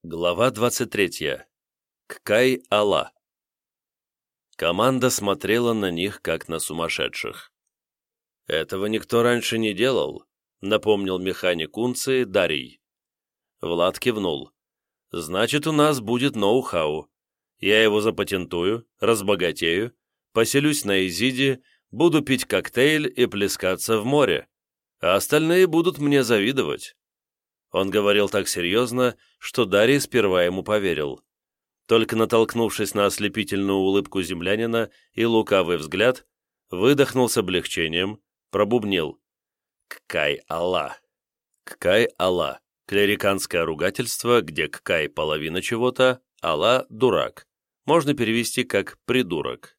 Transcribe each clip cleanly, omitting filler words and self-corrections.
Глава 23. Ккай-Ала. Команда смотрела на них, как на сумасшедших. «Этого никто раньше не делал», — напомнил механик Унции Дарий. Влад кивнул. «Значит, у нас будет ноу-хау. Я его запатентую, разбогатею, поселюсь на Изиде, буду пить коктейль и плескаться в море, а остальные будут мне завидовать». Он говорил так серьезно, что Дарий сперва ему поверил. Только натолкнувшись на ослепительную улыбку землянина и лукавый взгляд, выдохнул с облегчением, пробубнил. «Ккай-Ала». Ккай-Ала. Клериканское ругательство, где Ккай – половина чего-то, Ала – дурак. Можно перевести как «придурок».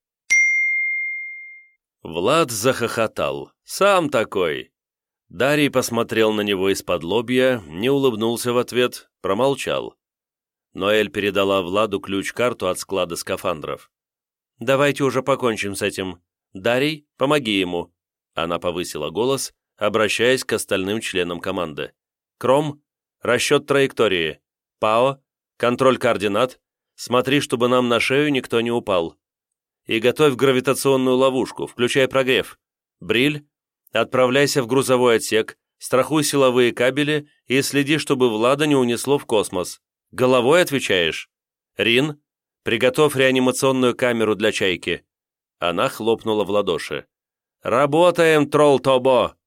Влад захохотал. «Сам такой!» Дарий посмотрел на него из-под лобья, не улыбнулся в ответ, промолчал. Ноэль передала Владу ключ-карту от склада скафандров. «Давайте уже покончим с этим. Дарий, помоги ему!» Она повысила голос, обращаясь к остальным членам команды. «Кром, расчет траектории. Пао, контроль координат. Смотри, чтобы нам на шею никто не упал. И готовь гравитационную ловушку, включай прогрев. Бриль, отправляйся в грузовой отсек, страхуй силовые кабели и следи, чтобы Влада не унесло в космос. Головой отвечаешь? Рин, приготовь реанимационную камеру для чайки». Она хлопнула в ладоши. «Работаем, Тролл-Тобо!»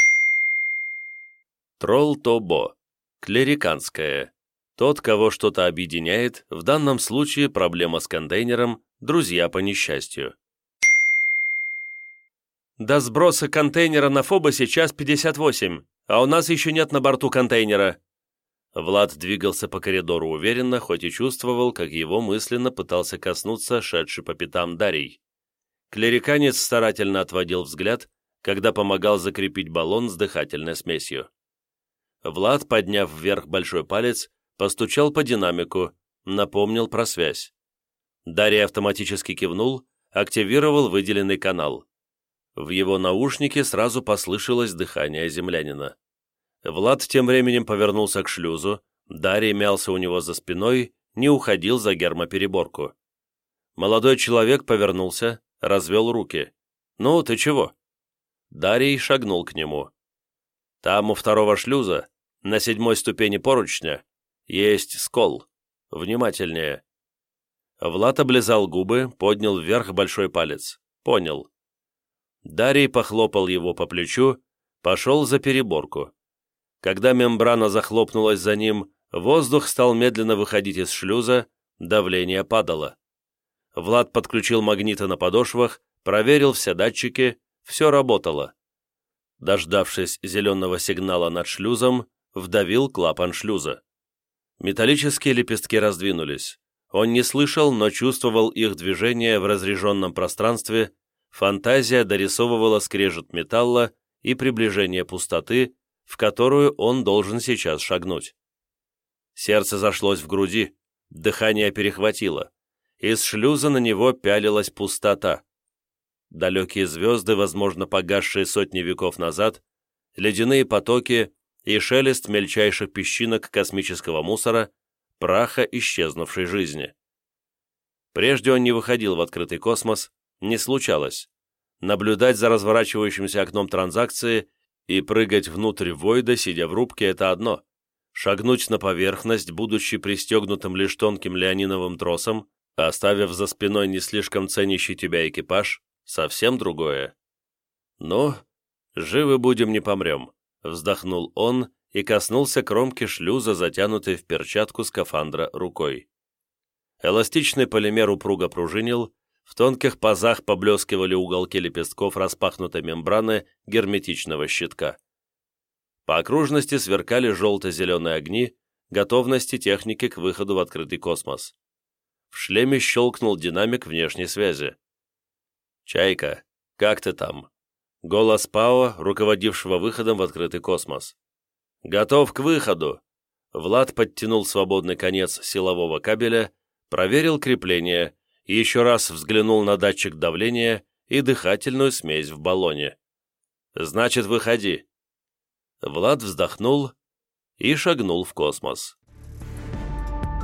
Тролл-Тобо. Клериканское. Тот, кого что-то объединяет, в данном случае проблема с контейнером, друзья по несчастью. До сброса контейнера на Фобосе час 58, а у нас еще нет на борту контейнера. Влад двигался по коридору уверенно, хоть и чувствовал, как его мысленно пытался коснуться шедший по пятам Дарий. Клериканец старательно отводил взгляд, когда помогал закрепить баллон с дыхательной смесью. Влад, подняв вверх большой палец, постучал по динамику, напомнил про связь. Дарий автоматически кивнул, активировал выделенный канал. В его наушнике сразу послышалось дыхание землянина. Влад тем временем повернулся к шлюзу, Дарий мялся у него за спиной, не уходил за гермопереборку. Молодой человек повернулся, развел руки. «Ну, ты чего?» Дарий шагнул к нему. «Там у второго шлюза, на 7-й ступени поручня, есть скол. Внимательнее». Влад облизал губы, поднял вверх большой палец. «Понял». Дарий похлопал его по плечу, пошел за переборку. Когда мембрана захлопнулась за ним, воздух стал медленно выходить из шлюза, давление падало. Влад подключил магниты на подошвах, проверил все датчики, все работало. Дождавшись зеленого сигнала над шлюзом, вдавил клапан шлюза. Металлические лепестки раздвинулись. Он не слышал, но чувствовал их движение в разреженном пространстве. Фантазия дорисовывала скрежет металла и приближение пустоты, в которую он должен сейчас шагнуть. Сердце зашлось в груди, дыхание перехватило. Из шлюза на него пялилась пустота. Далекие звезды, возможно, погасшие сотни веков назад, ледяные потоки и шелест мельчайших песчинок космического мусора, праха исчезнувшей жизни. Прежде он не выходил в открытый космос, не случалось. Наблюдать за разворачивающимся окном транзакции и прыгать внутрь войда, сидя в рубке, это одно. Шагнуть на поверхность, будучи пристегнутым лишь тонким леониновым тросом, оставив за спиной не слишком ценящий тебя экипаж, совсем другое. «Ну, живы будем, не помрем», — вздохнул он и коснулся кромки шлюза, затянутой в перчатку скафандра рукой. Эластичный полимер упруго пружинил, в тонких пазах поблескивали уголки лепестков распахнутой мембраны герметичного щитка. По окружности сверкали желто-зеленые огни готовности техники к выходу в открытый космос. В шлеме щелкнул динамик внешней связи. «Чайка, как ты там?» Голос Пао, руководившего выходом в открытый космос. «Готов к выходу!» Влад подтянул свободный конец силового кабеля, проверил крепление, еще раз взглянул на датчик давления и дыхательную смесь в баллоне. «Значит, выходи». Влад вздохнул и шагнул в космос.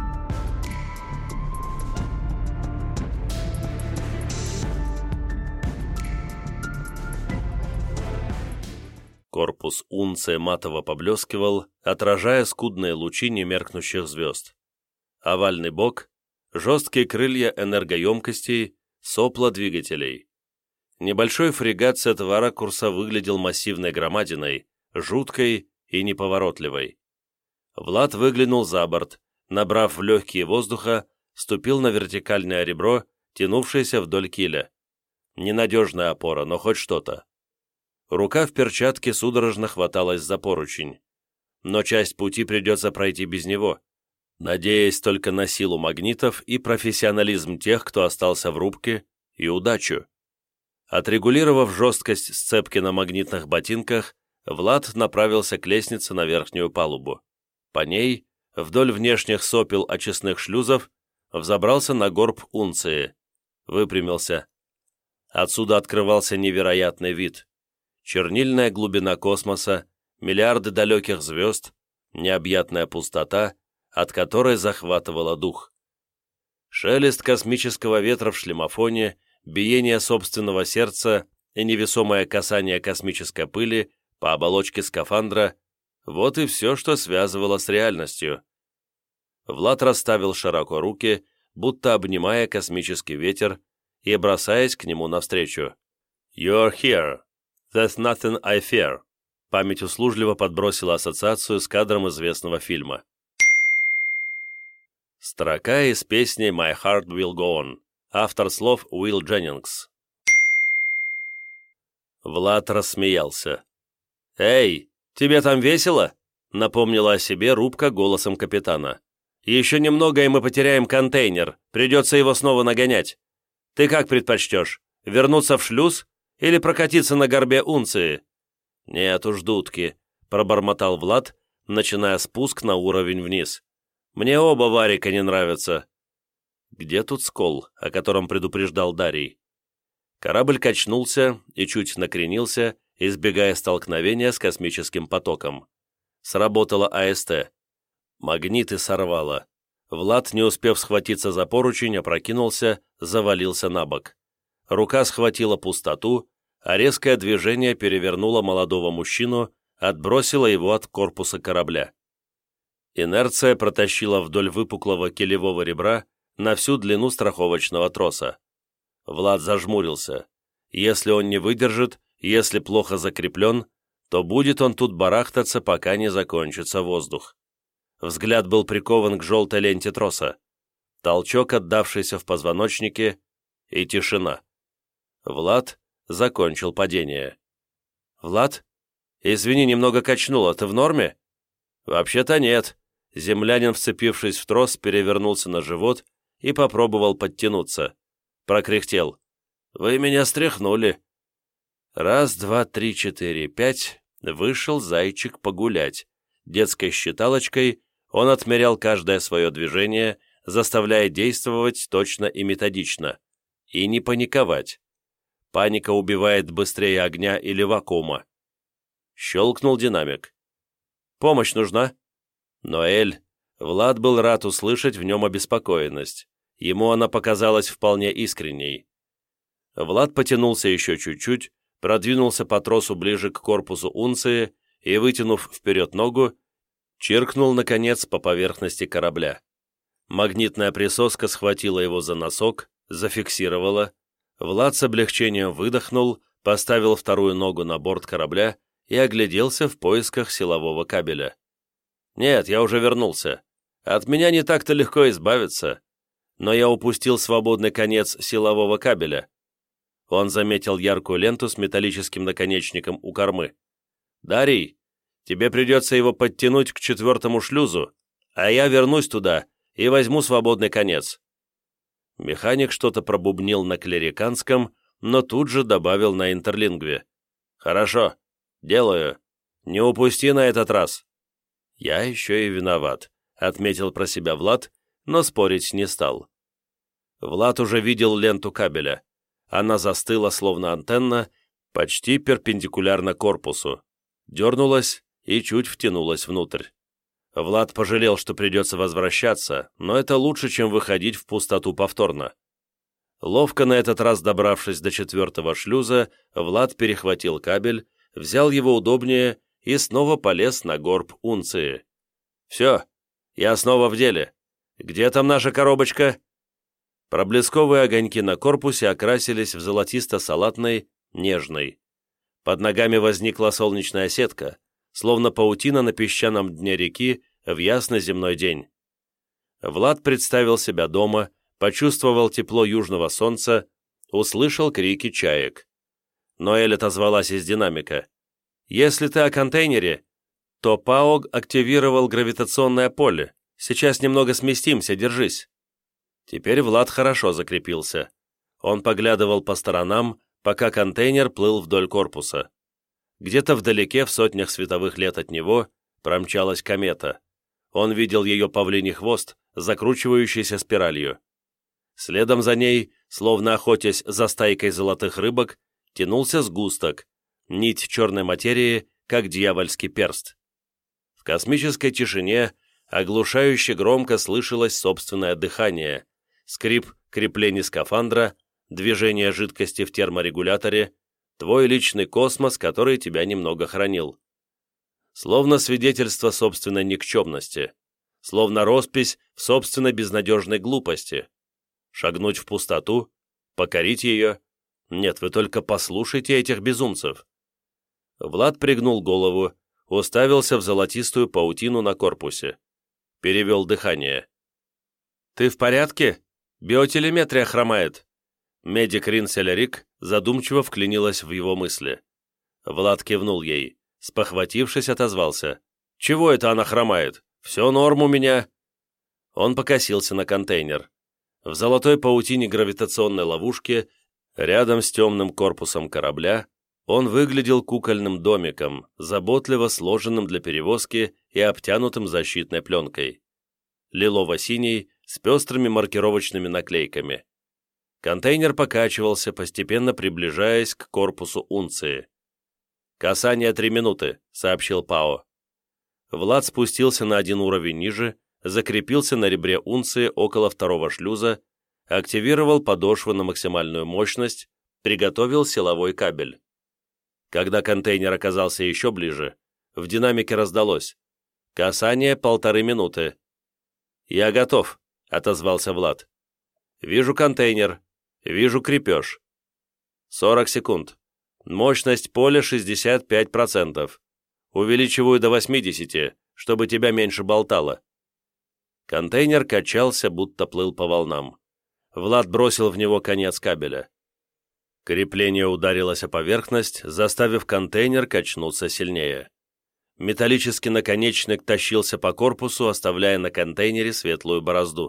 Корпус Унция матово поблескивал, отражая скудные лучи немеркнущих звезд. Овальный бок, жесткие крылья энергоемкостей, сопла двигателей. Небольшой фрегат с этого ракурса выглядел массивной громадиной, жуткой и неповоротливой. Влад выглянул за борт, набрав в легкие воздуха, ступил на вертикальное ребро, тянувшееся вдоль киля. Ненадежная опора, но хоть что-то. Рука в перчатке судорожно хваталась за поручень. Но часть пути придется пройти без него, надеясь только на силу магнитов и профессионализм тех, кто остался в рубке, и удачу. Отрегулировав жесткость сцепки на магнитных ботинках, Влад направился к лестнице на верхнюю палубу. По ней, вдоль внешних сопел очистных шлюзов, взобрался на горб Унции. Выпрямился. Отсюда открывался невероятный вид. Чернильная глубина космоса, миллиарды далеких звезд, необъятная пустота, от которой захватывала дух. Шелест космического ветра в шлемофоне, биение собственного сердца и невесомое касание космической пыли по оболочке скафандра — вот и все, что связывало с реальностью. Влад расставил широко руки, будто обнимая космический ветер и бросаясь к нему навстречу. «You're here. There's nothing I fear». Память услужливо подбросила ассоциацию с кадром известного фильма. Строка из песни «My Heart Will Go On», автор слов Уилл Дженнингс. Влад рассмеялся. «Эй, тебе там весело?» — напомнила о себе рубка голосом капитана. «Еще немного, и мы потеряем контейнер, придется его снова нагонять. Ты как предпочтешь, вернуться в шлюз или прокатиться на горбе Унции?» «Нет уж, дудки», — пробормотал Влад, начиная спуск на уровень вниз. «Мне оба варика не нравятся». Где тут скол, о котором предупреждал Дарий? Корабль качнулся и чуть накренился, избегая столкновения с космическим потоком. Сработала АСТ. Магниты сорвало. Влад, не успев схватиться за поручень, опрокинулся, завалился на бок. Рука схватила пустоту, а резкое движение перевернуло молодого мужчину, отбросило его от корпуса корабля. Инерция протащила вдоль выпуклого килевого ребра на всю длину страховочного троса. Влад зажмурился. Если он не выдержит, если плохо закреплен, то будет он тут барахтаться, пока не закончится воздух. Взгляд был прикован к желтой ленте троса. Толчок, отдавшийся в позвоночнике, и тишина. Влад закончил падение. «Влад? Извини, немного качнуло. Ты в норме?» «Вообще-то нет». Землянин, вцепившись в трос, перевернулся на живот и попробовал подтянуться. Прокряхтел. «Вы меня стряхнули». Раз, два, три, четыре, пять. Вышел зайчик погулять. Детской считалочкой он отмерял каждое свое движение, заставляя действовать точно и методично. И не паниковать. Паника убивает быстрее огня или вакуума. Щелкнул динамик. «Помощь нужна?» Ноэль. Влад был рад услышать в нем обеспокоенность. Ему она показалась вполне искренней. Влад потянулся еще чуть-чуть, продвинулся по тросу ближе к корпусу Унции и, вытянув вперед ногу, чиркнул, наконец, по поверхности корабля. Магнитная присоска схватила его за носок, зафиксировала. Влад с облегчением выдохнул, поставил вторую ногу на борт корабля и огляделся в поисках силового кабеля. «Нет, я уже вернулся. От меня не так-то легко избавиться. Но я упустил свободный конец силового кабеля». Он заметил яркую ленту с металлическим наконечником у кормы. «Дарий, тебе придется его подтянуть к 4-му шлюзу, а я вернусь туда и возьму свободный конец». Механик что-то пробубнил на клериканском, но тут же добавил на интерлингве. «Хорошо, делаю. Не упусти на этот раз». «Я еще и виноват», — отметил про себя Влад, но спорить не стал. Влад уже видел ленту кабеля. Она застыла, словно антенна, почти перпендикулярно корпусу. Дернулась и чуть втянулась внутрь. Влад пожалел, что придется возвращаться, но это лучше, чем выходить в пустоту повторно. Ловко на этот раз добравшись до 4-го шлюза, Влад перехватил кабель, взял его удобнее и снова полез на горб унции. «Все, я снова в деле. Где там наша коробочка?» Проблесковые огоньки на корпусе окрасились в золотисто-салатный, нежный. Под ногами возникла солнечная сетка, словно паутина на песчаном дне реки в ясный земной день. Влад представил себя дома, почувствовал тепло южного солнца, услышал крики чаек. Ноэль отозвалась из динамика. «Если ты о контейнере, то ПАО активировал гравитационное поле. Сейчас немного сместимся, держись». Теперь Влад хорошо закрепился. Он поглядывал по сторонам, пока контейнер плыл вдоль корпуса. Где-то вдалеке, в сотнях световых лет от него, промчалась комета. Он видел ее павлиний хвост, закручивающийся спиралью. Следом за ней, словно охотясь за стайкой золотых рыбок, тянулся сгусток, нить черной материи, как дьявольский перст. В космической тишине оглушающе громко слышалось собственное дыхание, скрип креплений скафандра, движение жидкости в терморегуляторе, твой личный космос, который тебя немного хранил. Словно свидетельство собственной никчемности, словно роспись в собственной безнадежной глупости. Шагнуть в пустоту, покорить ее? Нет, вы только послушайте этих безумцев. Влад пригнул голову, уставился в золотистую паутину на корпусе. Перевел дыхание. «Ты в порядке? Биотелеметрия хромает». Медик Ринселерик задумчиво вклинилась в его мысли. Влад кивнул ей, спохватившись, отозвался. «Чего это она хромает? Все норм у меня». Он покосился на контейнер. В золотой паутине гравитационной ловушки, рядом с темным корпусом корабля, он выглядел кукольным домиком, заботливо сложенным для перевозки и обтянутым защитной пленкой. Лилово-синий, с пестрыми маркировочными наклейками. Контейнер покачивался, постепенно приближаясь к корпусу унции. «Касание 3 минуты», — сообщил ПАО. Влад спустился на один уровень ниже, закрепился на ребре унции около второго шлюза, активировал подошву на максимальную мощность, приготовил силовой кабель. Когда контейнер оказался еще ближе, в динамике раздалось: «Касание 1,5 минуты». «Я готов», — отозвался Влад. «Вижу контейнер, вижу крепеж». 40 секунд. Мощность поля 65%. Увеличиваю до 80, чтобы тебя меньше болтало. Контейнер качался, будто плыл по волнам. Влад бросил в него конец кабеля. Крепление ударилось о поверхность, заставив контейнер качнуться сильнее. Металлический наконечник тащился по корпусу, оставляя на контейнере светлую борозду.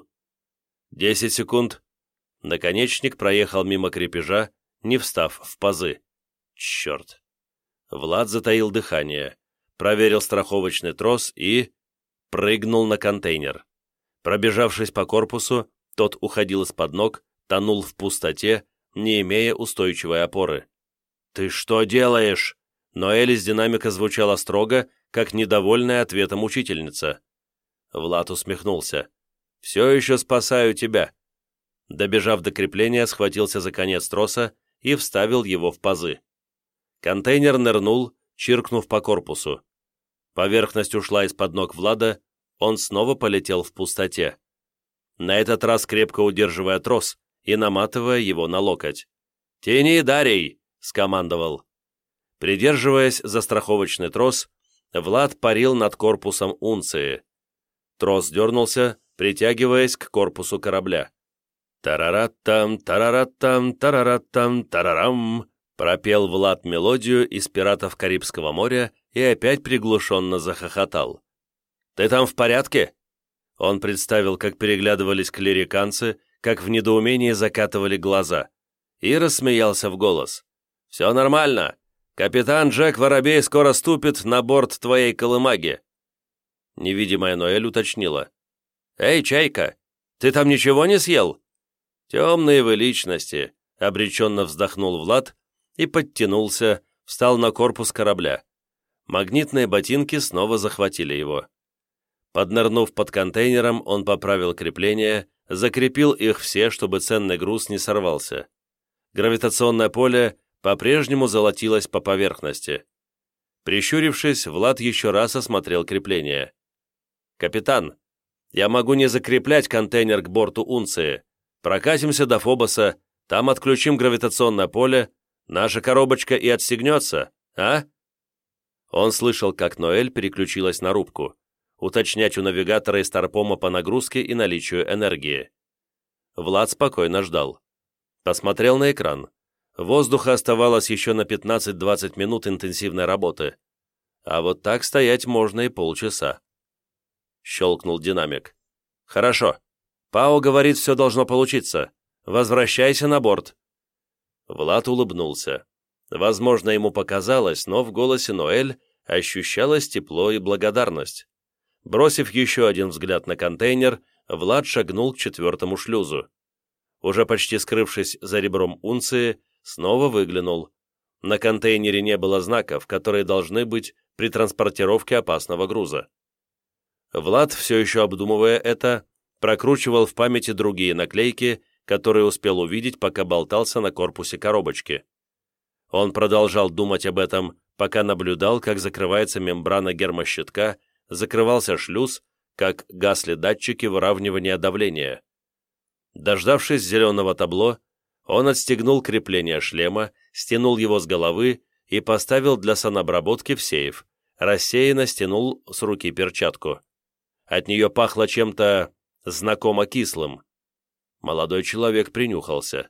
10 секунд. Наконечник проехал мимо крепежа, не встав в пазы. Черт. Влад затаил дыхание, проверил страховочный трос и... прыгнул на контейнер. Пробежавшись по корпусу, тот уходил из-под ног, тонул в пустоте, не имея устойчивой опоры. «Ты что делаешь?» Ноэль из динамика звучала строго, как недовольная ответом учительница. Влад усмехнулся. «Все еще спасаю тебя». Добежав до крепления, схватился за конец троса и вставил его в пазы. Контейнер нырнул, чиркнув по корпусу. Поверхность ушла из-под ног Влада, он снова полетел в пустоте. На этот раз крепко удерживая трос и наматывая его на локоть. «Тяни, Дарий!» — скомандовал. Придерживаясь за страховочный трос, Влад парил над корпусом унции. Трос дернулся, притягиваясь к корпусу корабля. «Тарараттам, тарараттам, тарараттам, тарарам!» пропел Влад мелодию из «Пиратов Карибского моря» и опять приглушенно захохотал. «Ты там в порядке?» Он представил, как переглядывались клириканцы, как в недоумении закатывали глаза, и рассмеялся в голос. «Все нормально. Капитан Джек Воробей скоро ступит на борт твоей колымаги». Невидимая Ноэль уточнила. «Эй, Чайка, ты там ничего не съел?» «Темные вы личности», — обреченно вздохнул Влад и подтянулся, встал на корпус корабля. Магнитные ботинки снова захватили его. Поднырнув под контейнером, он поправил крепления, закрепил их все, чтобы ценный груз не сорвался. Гравитационное поле по-прежнему золотилось по поверхности. Прищурившись, Влад еще раз осмотрел крепление. «Капитан, я могу не закреплять контейнер к борту Унции. Прокатимся до Фобоса, там отключим гравитационное поле, наша коробочка и отстегнется, а?» Он слышал, как Ноэль переключилась на рубку. Уточнять у навигатора и старпома по нагрузке и наличию энергии. Влад спокойно ждал. Посмотрел на экран. Воздуха оставалось еще на 15-20 минут интенсивной работы. А вот так стоять можно и полчаса. Щелкнул динамик. «Хорошо. Пао говорит, все должно получиться. Возвращайся на борт». Влад улыбнулся. Возможно, ему показалось, но в голосе Ноэль ощущалось тепло и благодарность. Бросив еще один взгляд на контейнер, Влад шагнул к 4-му шлюзу. Уже почти скрывшись за ребром Унции, снова выглянул. На контейнере не было знаков, которые должны быть при транспортировке опасного груза. Влад, все еще обдумывая это, прокручивал в памяти другие наклейки, которые успел увидеть, пока болтался на корпусе коробочки. Он продолжал думать об этом, пока наблюдал, как закрывается мембрана гермощитка, закрывался шлюз, как гасли датчики выравнивания давления. Дождавшись зеленого табло, он отстегнул крепление шлема, стянул его с головы и поставил для санобработки в сейф, рассеянно стянул с руки перчатку. От нее пахло чем-то знакомо кислым. Молодой человек принюхался.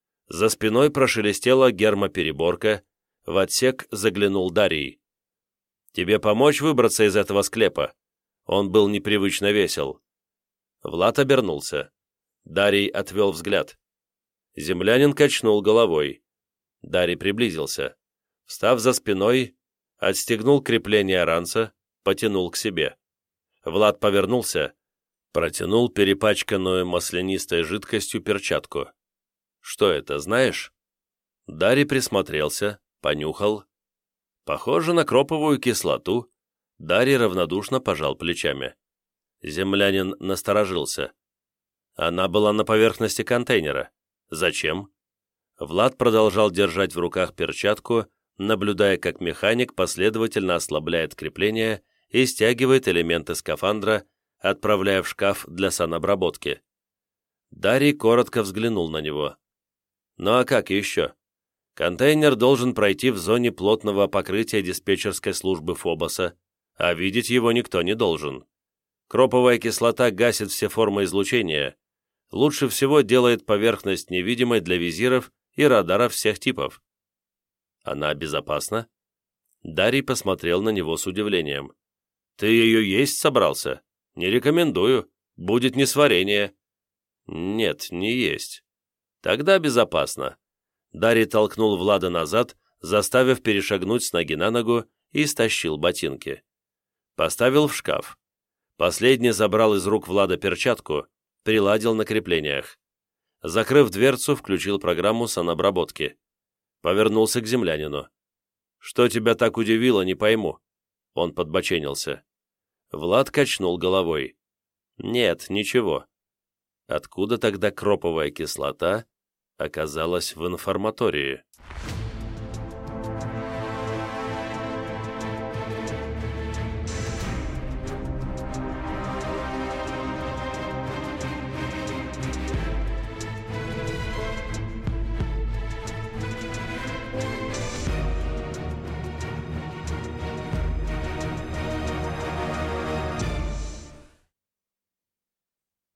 За спиной прошелестела гермопереборка, в отсек заглянул Дарий. «Тебе помочь выбраться из этого склепа?» Он был непривычно весел. Влад обернулся. Дарий отвел взгляд. Землянин качнул головой. Дарий приблизился. Встав за спиной, отстегнул крепление ранца, потянул к себе. Влад повернулся, протянул перепачканную маслянистой жидкостью перчатку. «Что это, знаешь?» Дарий присмотрелся, понюхал. «Похоже на кроповую кислоту». Дарий равнодушно пожал плечами. Землянин насторожился. Она была на поверхности контейнера. Зачем? Влад продолжал держать в руках перчатку, наблюдая, как механик последовательно ослабляет крепление и стягивает элементы скафандра, отправляя в шкаф для санобработки. Дарий коротко взглянул на него. «Ну а как еще? Контейнер должен пройти в зоне плотного покрытия диспетчерской службы Фобоса, а видеть его никто не должен. Кроповая кислота гасит все формы излучения. Лучше всего делает поверхность невидимой для визиров и радаров всех типов». «Она безопасна?» Дарий посмотрел на него с удивлением. «Ты ее есть собрался? Не рекомендую. Будет несварение». «Нет, не есть». «Тогда безопасно». Дарий толкнул Влада назад, заставив перешагнуть с ноги на ногу, и стащил ботинки. Поставил в шкаф. Последний забрал из рук Влада перчатку, приладил на креплениях. Закрыв дверцу, включил программу санобработки. Повернулся к землянину. «Что тебя так удивило, не пойму». Он подбоченился. Влад качнул головой. «Нет, ничего». Откуда тогда кроповая кислота оказалась в информатории?